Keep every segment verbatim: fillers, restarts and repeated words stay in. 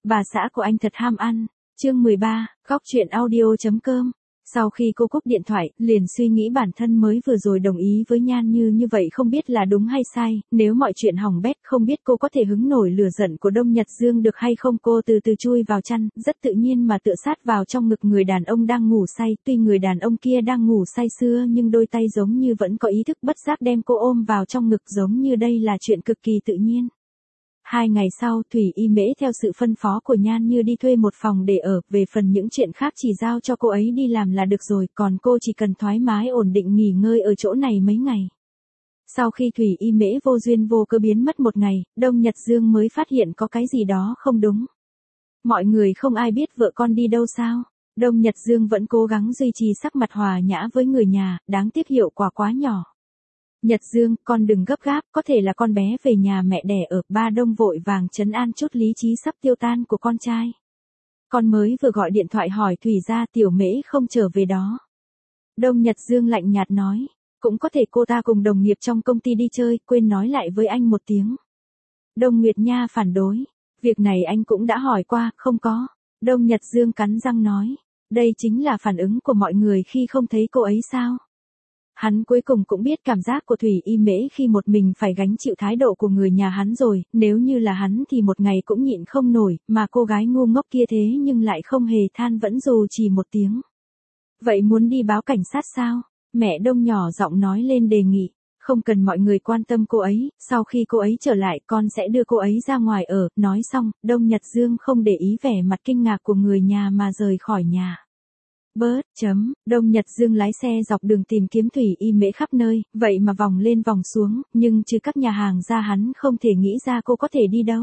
Bà xã của anh thật ham ăn. Chương mười ba, góc chuyện audio.com. Sau khi cô cúp điện thoại, liền suy nghĩ bản thân mới vừa rồi đồng ý với Nhan Như như vậy không biết là đúng hay sai, nếu mọi chuyện hỏng bét không biết cô có thể hứng nổi lửa giận của Đông Nhật Dương được hay không. Cô từ từ chui vào chăn, rất tự nhiên mà tựa sát vào trong ngực người đàn ông đang ngủ say, tuy người đàn ông kia đang ngủ say sưa nhưng đôi tay giống như vẫn có ý thức bất giác đem cô ôm vào trong ngực, giống như đây là chuyện cực kỳ tự nhiên. Hai ngày sau, Thủy Y Mễ theo sự phân phó của Nhan Như đi thuê một phòng để ở, về phần những chuyện khác chỉ giao cho cô ấy đi làm là được rồi, còn cô chỉ cần thoải mái ổn định nghỉ ngơi ở chỗ này mấy ngày. Sau khi Thủy Y Mễ vô duyên vô cớ biến mất một ngày, Đông Nhật Dương mới phát hiện có cái gì đó không đúng. Mọi người không ai biết vợ con đi đâu sao? Đông Nhật Dương vẫn cố gắng duy trì sắc mặt hòa nhã với người nhà, đáng tiếc hiệu quả quá nhỏ. Nhật Dương, con đừng gấp gáp, có thể là con bé về nhà mẹ đẻ ở. Ba Đông vội vàng trấn an chút lý trí sắp tiêu tan của con trai. Con mới vừa gọi điện thoại hỏi Thủy gia Tiểu Mễ không trở về đó. Đông Nhật Dương lạnh nhạt nói, cũng có thể cô ta cùng đồng nghiệp trong công ty đi chơi, quên nói lại với anh một tiếng. Đông Nguyệt Nha phản đối, việc này anh cũng đã hỏi qua, không có. Đông Nhật Dương cắn răng nói, đây chính là phản ứng của mọi người khi không thấy cô ấy sao? Hắn cuối cùng cũng biết cảm giác của Thủy Y Mễ khi một mình phải gánh chịu thái độ của người nhà hắn rồi, nếu như là hắn thì một ngày cũng nhịn không nổi, mà cô gái ngu ngốc kia thế nhưng lại không hề than vẫn dù chỉ một tiếng. Vậy muốn đi báo cảnh sát sao? Mẹ Đông nhỏ giọng nói lên đề nghị, không cần mọi người quan tâm cô ấy, sau khi cô ấy trở lại con sẽ đưa cô ấy ra ngoài ở. Nói xong, Đông Nhật Dương không để ý vẻ mặt kinh ngạc của người nhà mà rời khỏi nhà. Bớt, chấm, Đông Nhật Dương lái xe dọc đường tìm kiếm Thủy Y Mễ khắp nơi, vậy mà vòng lên vòng xuống, nhưng trừ các nhà hàng ra hắn không thể nghĩ ra cô có thể đi đâu.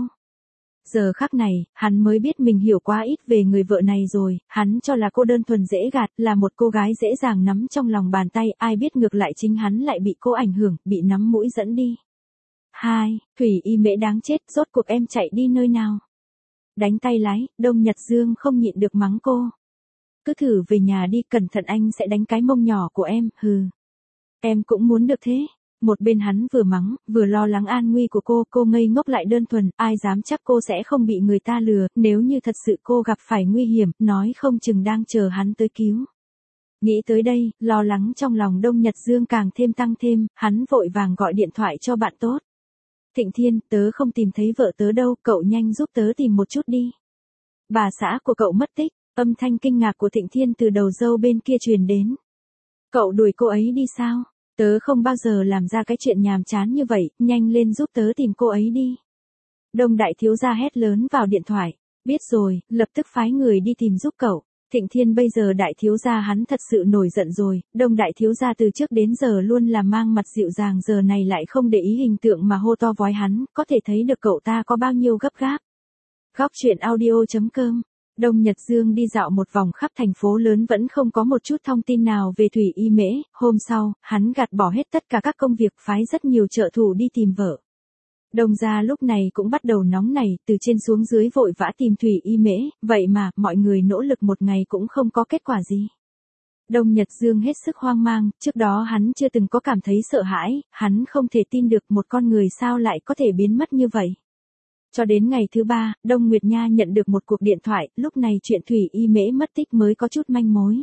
Giờ khắc này, hắn mới biết mình hiểu quá ít về người vợ này rồi, hắn cho là cô đơn thuần dễ gạt, là một cô gái dễ dàng nắm trong lòng bàn tay, ai biết ngược lại chính hắn lại bị cô ảnh hưởng, bị nắm mũi dẫn đi. Hai, Thủy Y Mễ đáng chết, rốt cuộc em chạy đi nơi nào? Đánh tay lái, Đông Nhật Dương không nhịn được mắng cô. Cứ thử về nhà đi, cẩn thận anh sẽ đánh cái mông nhỏ của em, hừ. Em cũng muốn được thế. Một bên hắn vừa mắng, vừa lo lắng an nguy của cô, cô ngây ngốc lại đơn thuần, ai dám chắc cô sẽ không bị người ta lừa, nếu như thật sự cô gặp phải nguy hiểm, nói không chừng đang chờ hắn tới cứu. Nghĩ tới đây, lo lắng trong lòng Đông Nhật Dương càng thêm tăng thêm, hắn vội vàng gọi điện thoại cho bạn tốt. Thịnh Thiên, tớ không tìm thấy vợ tớ đâu, cậu nhanh giúp tớ tìm một chút đi. Bà xã của cậu mất tích. Âm thanh kinh ngạc của Thịnh Thiên từ đầu dâu bên kia truyền đến. Cậu đuổi cô ấy đi sao? Tớ không bao giờ làm ra cái chuyện nhàm chán như vậy, nhanh lên giúp tớ tìm cô ấy đi. Đông đại thiếu gia hét lớn vào điện thoại. Biết rồi, lập tức phái người đi tìm giúp cậu. Thịnh Thiên bây giờ đại thiếu gia hắn thật sự nổi giận rồi, Đông đại thiếu gia từ trước đến giờ luôn là mang mặt dịu dàng, giờ này lại không để ý hình tượng mà hô to vói hắn, có thể thấy được cậu ta có bao nhiêu gấp gáp. Góc chuyện audio.com. Đông Nhật Dương đi dạo một vòng khắp thành phố lớn vẫn không có một chút thông tin nào về Thủy Y Mễ. Hôm sau, hắn gạt bỏ hết tất cả các công việc, phái rất nhiều trợ thủ đi tìm vợ. Đông gia lúc này cũng bắt đầu nóng nảy, từ trên xuống dưới vội vã tìm Thủy Y Mễ, vậy mà mọi người nỗ lực một ngày cũng không có kết quả gì. Đông Nhật Dương hết sức hoang mang, trước đó hắn chưa từng có cảm thấy sợ hãi, hắn không thể tin được một con người sao lại có thể biến mất như vậy. Cho đến ngày thứ ba, Đông Nguyệt Nha nhận được một cuộc điện thoại, lúc này chuyện Thủy Y Mễ mất tích mới có chút manh mối.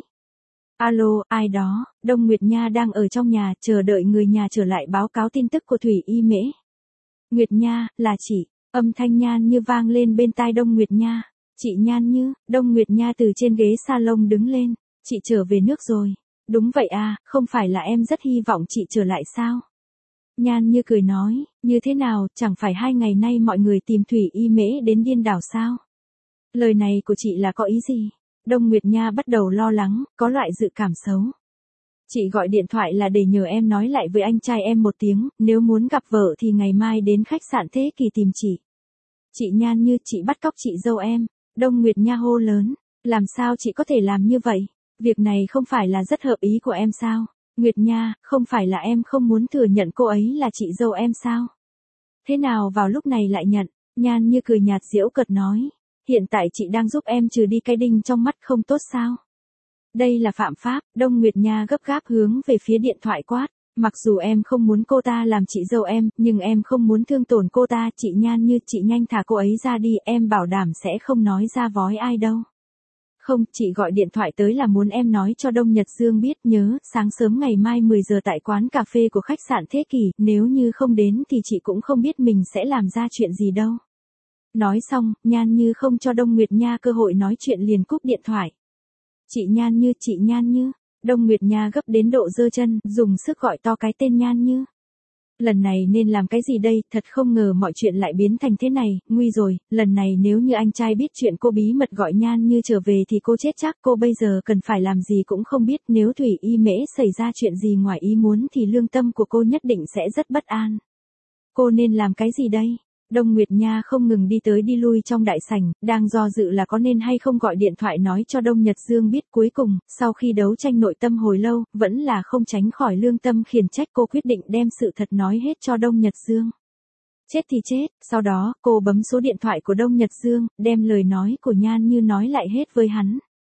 Alo, ai đó? Đông Nguyệt Nha đang ở trong nhà, chờ đợi người nhà trở lại báo cáo tin tức của Thủy Y Mễ. Nguyệt Nha, là chị. Âm thanh Nhan Như vang lên bên tai Đông Nguyệt Nha. Chị Nhan Như, Đông Nguyệt Nha từ trên ghế salon đứng lên. Chị trở về nước rồi. Đúng vậy à, không phải là em rất hy vọng chị trở lại sao? Nhan Như cười nói, như thế nào, chẳng phải hai ngày nay mọi người tìm Thủy Y Mễ đến điên đảo sao? Lời này của chị là có ý gì? Đông Nguyệt Nha bắt đầu lo lắng, có loại dự cảm xấu. Chị gọi điện thoại là để nhờ em nói lại với anh trai em một tiếng, nếu muốn gặp vợ thì ngày mai đến khách sạn Thế Kỳ tìm chị. Chị Nhan Như, chị bắt cóc chị dâu em. Đông Nguyệt Nha hô lớn, làm sao chị có thể làm như vậy? Việc này không phải là rất hợp ý của em sao? Nguyệt Nha, không phải là em không muốn thừa nhận cô ấy là chị dâu em sao? Thế nào vào lúc này lại nhận? Nhan Như cười nhạt giễu cợt nói, hiện tại chị đang giúp em trừ đi cái đinh trong mắt không tốt sao? Đây là phạm pháp. Đông Nguyệt Nha gấp gáp hướng về phía điện thoại quát, Mặc dù em không muốn cô ta làm chị dâu em, nhưng em không muốn thương tổn cô ta, chị Nhan Như, chị nhanh thả cô ấy ra đi, em bảo đảm sẽ không nói ra vói ai đâu. Không, chị gọi điện thoại tới là muốn em nói cho Đông Nhật Dương biết, nhớ, sáng sớm ngày mai mười giờ tại quán cà phê của khách sạn Thế Kỷ, nếu như không đến thì chị cũng không biết mình sẽ làm ra chuyện gì đâu. Nói xong, Nhan Như không cho Đông Nguyệt Nha cơ hội nói chuyện liền cúp điện thoại. Chị Nhan Như, chị Nhan Như. Đông Nguyệt Nha gấp đến độ giơ chân, dùng sức gọi to cái tên Nhan Như. Lần này nên làm cái gì đây, thật không ngờ mọi chuyện lại biến thành thế này, nguy rồi, lần này nếu như anh trai biết chuyện cô bí mật gọi Nhan Như trở về thì cô chết chắc, cô bây giờ cần phải làm gì cũng không biết, nếu Thủy Y Mễ xảy ra chuyện gì ngoài ý muốn thì lương tâm của cô nhất định sẽ rất bất an. Cô nên làm cái gì đây? Đông Nguyệt Nha không ngừng đi tới đi lui trong đại sảnh, đang do dự là có nên hay không gọi điện thoại nói cho Đông Nhật Dương biết, cuối cùng, sau khi đấu tranh nội tâm hồi lâu, vẫn là không tránh khỏi lương tâm khiển trách, cô quyết định đem sự thật nói hết cho Đông Nhật Dương. Chết thì chết, sau đó, cô bấm số điện thoại của Đông Nhật Dương, đem lời nói của Nhan Như nói lại hết với hắn.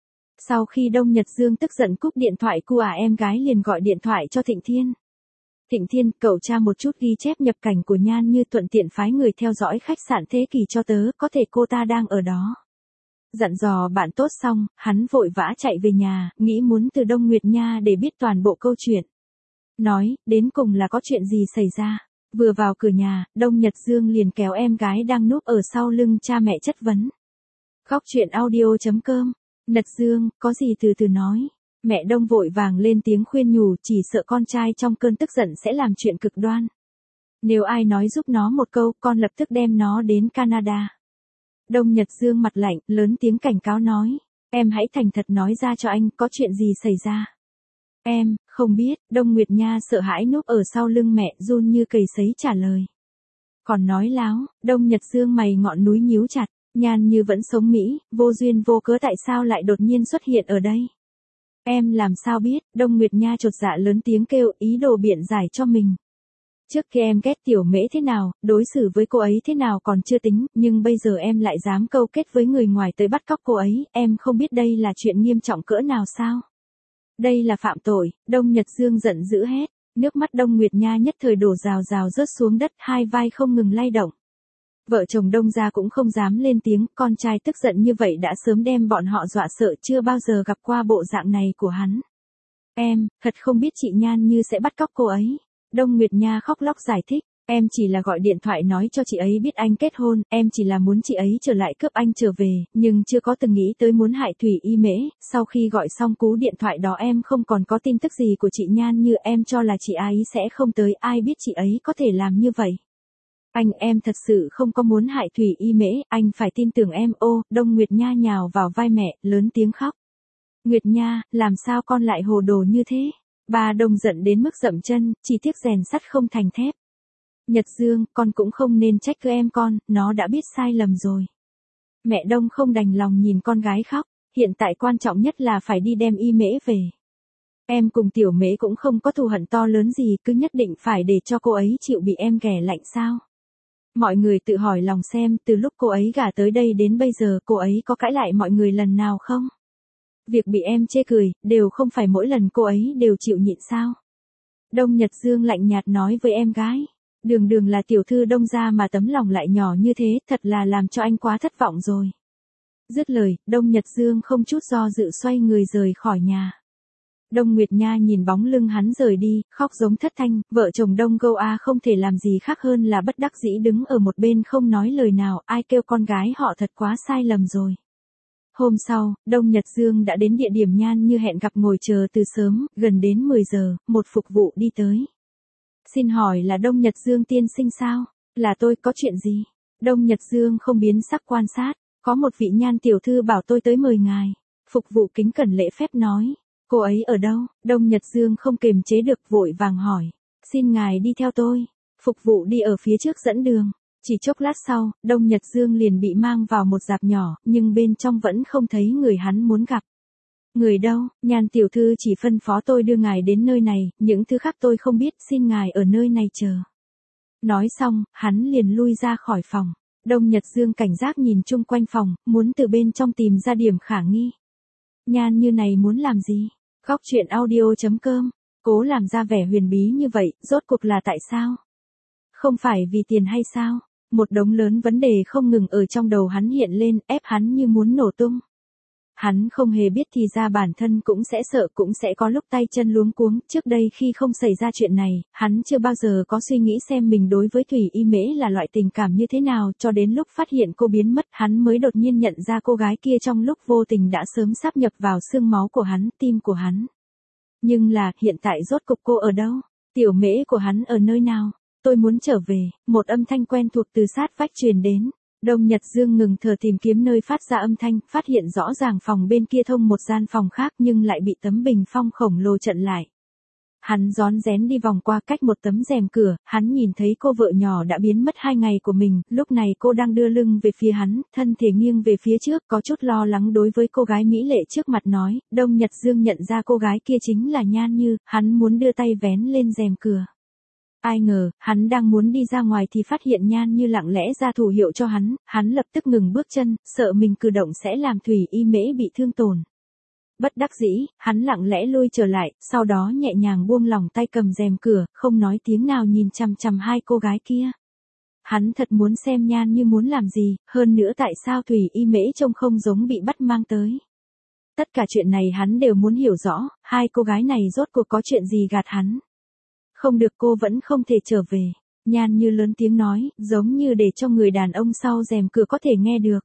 Sau khi Đông Nhật Dương tức giận cúp điện thoại, cô à em gái liền gọi điện thoại cho Thịnh Thiên. Thịnh Thiên, cậu tra một chút ghi chép nhập cảnh của Nhan Như, thuận tiện phái người theo dõi khách sạn Thế Kỷ cho tớ, có thể cô ta đang ở đó. Dặn dò bạn tốt xong, hắn vội vã chạy về nhà, nghĩ muốn từ Đông Nguyệt Nha để biết toàn bộ câu chuyện. Nói, đến cùng là có chuyện gì xảy ra. Vừa vào cửa nhà, Đông Nhật Dương liền kéo em gái đang núp ở sau lưng cha mẹ chất vấn. Góc truyện audio chấm com. Nhật Dương, có gì từ từ nói. Mẹ Đông vội vàng lên tiếng khuyên nhủ, chỉ sợ con trai trong cơn tức giận sẽ làm chuyện cực đoan. Nếu ai nói giúp nó một câu, con lập tức đem nó đến Canada. Đông Nhật Dương mặt lạnh, lớn tiếng cảnh cáo nói. Em hãy thành thật nói ra cho anh, có chuyện gì xảy ra. Em, không biết, Đông Nguyệt Nha sợ hãi núp ở sau lưng mẹ, run như cầy sấy trả lời. Còn nói láo, Đông Nhật Dương mày ngọn núi nhíu chặt, Nhan Như vẫn sống Mỹ, vô duyên vô cớ tại sao lại đột nhiên xuất hiện ở đây. Em làm sao biết, Đông Nguyệt Nha chột dạ lớn tiếng kêu, ý đồ biện giải cho mình. Trước khi em ghét Tiểu Mễ thế nào, đối xử với cô ấy thế nào còn chưa tính, nhưng bây giờ em lại dám câu kết với người ngoài tới bắt cóc cô ấy, em không biết đây là chuyện nghiêm trọng cỡ nào sao? Đây là phạm tội, Đông Nhật Dương giận dữ hét, nước mắt Đông Nguyệt Nha nhất thời đổ rào rào rớt xuống đất, hai vai không ngừng lay động. Vợ chồng Đông gia cũng không dám lên tiếng, con trai tức giận như vậy đã sớm đem bọn họ dọa sợ, chưa bao giờ gặp qua bộ dạng này của hắn. Em, thật không biết chị Nhan Như sẽ bắt cóc cô ấy. Đông Nguyệt Nha khóc lóc giải thích, em chỉ là gọi điện thoại nói cho chị ấy biết anh kết hôn, em chỉ là muốn chị ấy trở lại cướp anh trở về, nhưng chưa có từng nghĩ tới muốn hại Thủy Y Mễ. Sau khi gọi xong cú điện thoại đó em không còn có tin tức gì của chị Nhan Như, em cho là chị ấy sẽ không tới, ai biết chị ấy có thể làm như vậy. Anh, em thật sự không có muốn hại Thủy Y Mễ, anh phải tin tưởng em. Ô, Đông Nguyệt Nha nhào vào vai mẹ, lớn tiếng khóc. Nguyệt Nha, làm sao con lại hồ đồ như thế? Bà Đông giận đến mức dậm chân, chỉ tiếc rèn sắt không thành thép. Nhật Dương, con cũng không nên trách cứ em con, nó đã biết sai lầm rồi. Mẹ Đông không đành lòng nhìn con gái khóc, hiện tại quan trọng nhất là phải đi đem Y Mễ về. Em cùng Tiểu Mễ cũng không có thù hận to lớn gì, cứ nhất định phải để cho cô ấy chịu bị em ghẻ lạnh sao? Mọi người tự hỏi lòng xem, từ lúc cô ấy gả tới đây đến bây giờ, cô ấy có cãi lại mọi người lần nào không? Việc bị em chê cười, đều không phải mỗi lần cô ấy đều chịu nhịn sao? Đông Nhật Dương lạnh nhạt nói với em gái. Đường đường là tiểu thư Đông gia mà tấm lòng lại nhỏ như thế, thật là làm cho anh quá thất vọng rồi. Dứt lời, Đông Nhật Dương không chút do dự xoay người rời khỏi nhà. Đông Nguyệt Nha nhìn bóng lưng hắn rời đi, khóc giống thất thanh, vợ chồng Đông Gâu A không thể làm gì khác hơn là bất đắc dĩ đứng ở một bên không nói lời nào, ai kêu con gái họ thật quá sai lầm rồi. Hôm sau, Đông Nhật Dương đã đến địa điểm Nhan Như hẹn gặp, ngồi chờ từ sớm, gần đến mười giờ, một phục vụ đi tới. Xin hỏi là Đông Nhật Dương tiên sinh sao? Là tôi, có chuyện gì? Đông Nhật Dương không biến sắc quan sát, có một vị Nhan tiểu thư bảo tôi tới mời ngài. Phục vụ kính cẩn lễ phép nói. Cô ấy ở đâu? Đông Nhật Dương không kềm chế được vội vàng hỏi. Xin ngài đi theo tôi. Phục vụ đi ở phía trước dẫn đường. Chỉ chốc lát sau, Đông Nhật Dương liền bị mang vào một dạp nhỏ, nhưng bên trong vẫn không thấy người hắn muốn gặp. Người đâu? Nhan tiểu thư chỉ phân phó tôi đưa ngài đến nơi này, những thứ khác tôi không biết, xin ngài ở nơi này chờ. Nói xong, hắn liền lui ra khỏi phòng. Đông Nhật Dương cảnh giác nhìn chung quanh phòng, muốn từ bên trong tìm ra điểm khả nghi. Nhan Như này muốn làm gì? Góc truyện audio chấm com Cố làm ra vẻ huyền bí như vậy, rốt cuộc là tại sao? Không phải vì tiền hay sao? Một đống lớn vấn đề không ngừng ở trong đầu hắn hiện lên, ép hắn như muốn nổ tung. Hắn không hề biết thì ra bản thân cũng sẽ sợ, cũng sẽ có lúc tay chân luống cuống. Trước đây khi không xảy ra chuyện này, hắn chưa bao giờ có suy nghĩ xem mình đối với Thủy Y Mễ là loại tình cảm như thế nào, cho đến lúc phát hiện cô biến mất, hắn mới đột nhiên nhận ra cô gái kia trong lúc vô tình đã sớm sáp nhập vào xương máu của hắn, tim của hắn. Nhưng là, hiện tại rốt cục cô ở đâu? Tiểu Mễ của hắn ở nơi nào? Tôi muốn trở về, một âm thanh quen thuộc từ sát vách truyền đến. Đông Nhật Dương ngừng thở tìm kiếm nơi phát ra âm thanh, phát hiện rõ ràng phòng bên kia thông một gian phòng khác nhưng lại bị tấm bình phong khổng lồ chặn lại. Hắn rón rén đi vòng qua cách một tấm rèm cửa, hắn nhìn thấy cô vợ nhỏ đã biến mất hai ngày của mình, lúc này cô đang đưa lưng về phía hắn, thân thể nghiêng về phía trước, có chút lo lắng đối với cô gái mỹ lệ trước mặt nói. Đông Nhật Dương nhận ra cô gái kia chính là Nhan Như, hắn muốn đưa tay vén lên rèm cửa. Ai ngờ, hắn đang muốn đi ra ngoài thì phát hiện Nhan Như lặng lẽ ra thủ hiệu cho hắn, hắn lập tức ngừng bước chân, sợ mình cử động sẽ làm Thủy Y Mễ bị thương tổn. Bất đắc dĩ, hắn lặng lẽ lui trở lại, sau đó nhẹ nhàng buông lỏng tay cầm rèm cửa, không nói tiếng nào nhìn chằm chằm hai cô gái kia. Hắn thật muốn xem Nhan Như muốn làm gì, hơn nữa tại sao Thủy Y Mễ trông không giống bị bắt mang tới. Tất cả chuyện này hắn đều muốn hiểu rõ, hai cô gái này rốt cuộc có chuyện gì gạt hắn. Không được, cô vẫn không thể trở về. Nhan Như lớn tiếng nói, giống như để cho người đàn ông sau rèm cửa có thể nghe được.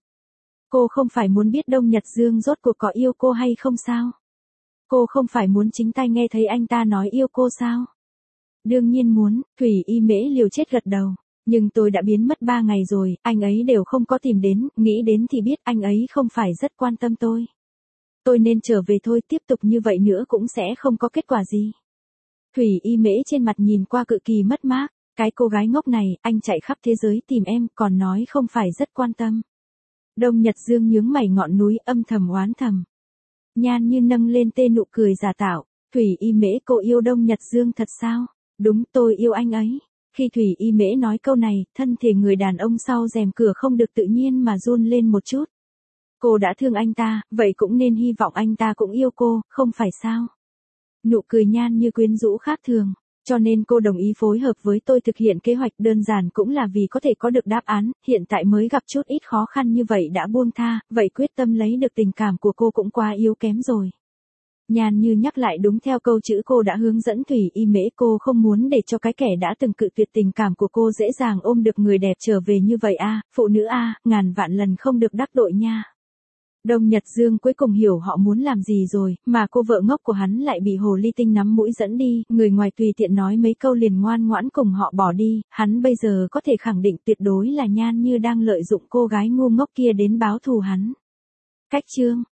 Cô không phải muốn biết Đông Nhật Dương rốt cuộc có yêu cô hay không sao? Cô không phải muốn chính tay nghe thấy anh ta nói yêu cô sao? Đương nhiên muốn, Thủy Y Mễ liều chết gật đầu. Nhưng tôi đã biến mất ba ngày rồi, anh ấy đều không có tìm đến, nghĩ đến thì biết anh ấy không phải rất quan tâm tôi. Tôi nên trở về thôi, tiếp tục như vậy nữa cũng sẽ không có kết quả gì. Thủy Y Mễ trên mặt nhìn qua cực kỳ mất mát, cái cô gái ngốc này, anh chạy khắp thế giới tìm em, còn nói không phải rất quan tâm. Đông Nhật Dương nhướng mày ngọn núi, âm thầm oán thầm. Nhan Như nâng lên tê nụ cười giả tạo, Thủy Y Mễ, cô yêu Đông Nhật Dương thật sao? Đúng, tôi yêu anh ấy. Khi Thủy Y Mễ nói câu này, thân thể người đàn ông sau rèm cửa không được tự nhiên mà run lên một chút. Cô đã thương anh ta, vậy cũng nên hy vọng anh ta cũng yêu cô, không phải sao? Nụ cười Nhan Như quyến rũ khác thường, cho nên cô đồng ý phối hợp với tôi thực hiện kế hoạch, đơn giản cũng là vì có thể có được đáp án, hiện tại mới gặp chút ít khó khăn như vậy đã buông tha, vậy quyết tâm lấy được tình cảm của cô cũng quá yếu kém rồi. Nhan Như nhắc lại đúng theo câu chữ cô đã hướng dẫn Thủy Y Mễ, cô không muốn để cho cái kẻ đã từng cự tuyệt tình cảm của cô dễ dàng ôm được người đẹp trở về như vậy a, phụ nữ a, ngàn vạn lần không được đắc tội nha. Đông Nhật Dương cuối cùng hiểu họ muốn làm gì rồi, mà cô vợ ngốc của hắn lại bị hồ ly tinh nắm mũi dẫn đi, người ngoài tùy tiện nói mấy câu liền ngoan ngoãn cùng họ bỏ đi, hắn bây giờ có thể khẳng định tuyệt đối là Nhan Như đang lợi dụng cô gái ngu ngốc kia đến báo thù hắn. Cách chương